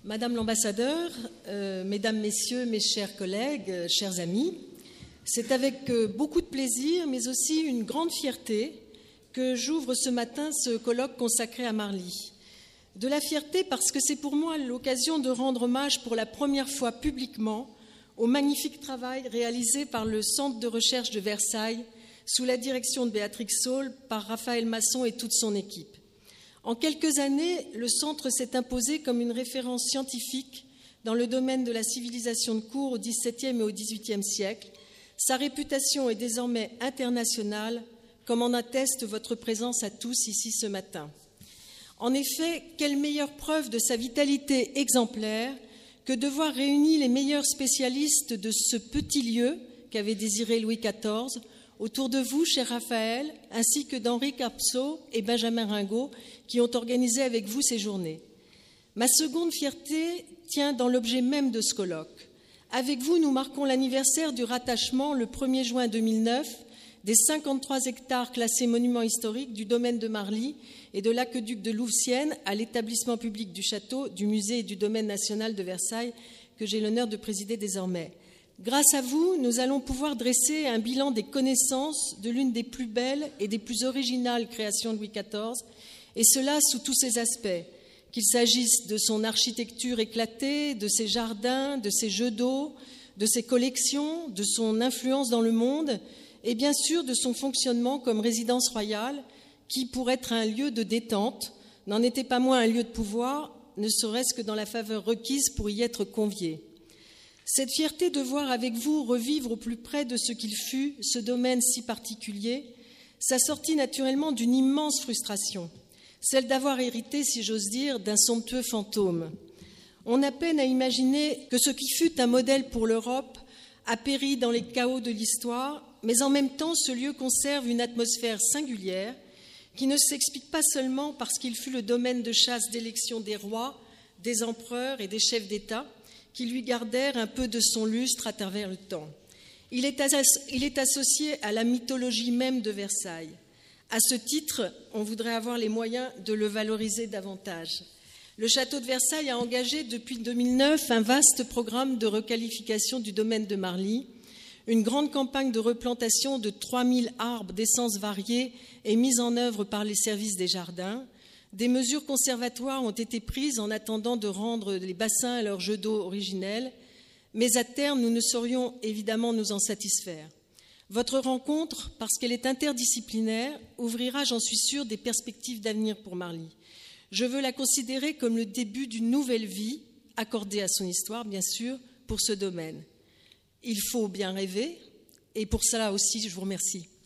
Madame l'ambassadeur, mesdames, messieurs, mes chers collègues, chers amis, c'est avec beaucoup de plaisir, mais aussi une grande fierté, que j'ouvre ce matin ce colloque consacré à Marly. De la fierté parce que c'est pour moi l'occasion de rendre hommage pour la première fois publiquement au magnifique travail réalisé par le Centre de recherche de Versailles sous la direction de Béatrix Saul par Raphaël Masson et toute son équipe. En quelques années, le centre s'est imposé comme une référence scientifique dans le domaine de la civilisation de cour au XVIIe et au XVIIIe siècle. Sa réputation est désormais internationale, comme en atteste votre présence à tous ici ce matin. En effet, quelle meilleure preuve de sa vitalité exemplaire que de voir réunis les meilleurs spécialistes de ce petit lieu qu'avait désiré Louis XIV autour de vous, cher Raphaël, ainsi que d'Henri Carpsaud et Benjamin Ringot, qui ont organisé avec vous ces journées. Ma seconde fierté tient dans l'objet même de ce colloque. Avec vous, nous marquons l'anniversaire du rattachement, le 1er juin 2009, des 53 hectares classés monuments historiques du domaine de Marly et de l'aqueduc de Louveciennes à l'établissement public du château, du musée et du domaine national de Versailles, que j'ai l'honneur de présider désormais. Grâce à vous, nous allons pouvoir dresser un bilan des connaissances de l'une des plus belles et des plus originales créations de Louis XIV, et cela sous tous ses aspects, qu'il s'agisse de son architecture éclatée, de ses jardins, de ses jeux d'eau, de ses collections, de son influence dans le monde, et bien sûr de son fonctionnement comme résidence royale, qui, pour être un lieu de détente, n'en était pas moins un lieu de pouvoir, ne serait-ce que dans la faveur requise pour y être convié. Cette fierté de voir avec vous revivre au plus près de ce qu'il fut, ce domaine si particulier, s'assortit naturellement d'une immense frustration, celle d'avoir hérité, si j'ose dire, d'un somptueux fantôme. On a peine à imaginer que ce qui fut un modèle pour l'Europe a péri dans les chaos de l'histoire, mais en même temps, ce lieu conserve une atmosphère singulière qui ne s'explique pas seulement parce qu'il fut le domaine de chasse d'élection des rois, des empereurs et des chefs d'État, qui lui gardèrent un peu de son lustre à travers le temps. Il est associé à la mythologie même de Versailles. À ce titre, on voudrait avoir les moyens de le valoriser davantage. Le château de Versailles a engagé depuis 2009 un vaste programme de requalification du domaine de Marly. Une grande campagne de replantation de 3000 arbres d'essences variées est mise en œuvre par les services des jardins. Des mesures conservatoires ont été prises en attendant de rendre les bassins à leur jet d'eau originel, mais à terme, nous ne saurions évidemment nous en satisfaire. Votre rencontre, parce qu'elle est interdisciplinaire, ouvrira, j'en suis sûre, des perspectives d'avenir pour Marly. Je veux la considérer comme le début d'une nouvelle vie, accordée à son histoire, bien sûr, pour ce domaine. Il faut bien rêver, et pour cela aussi, je vous remercie.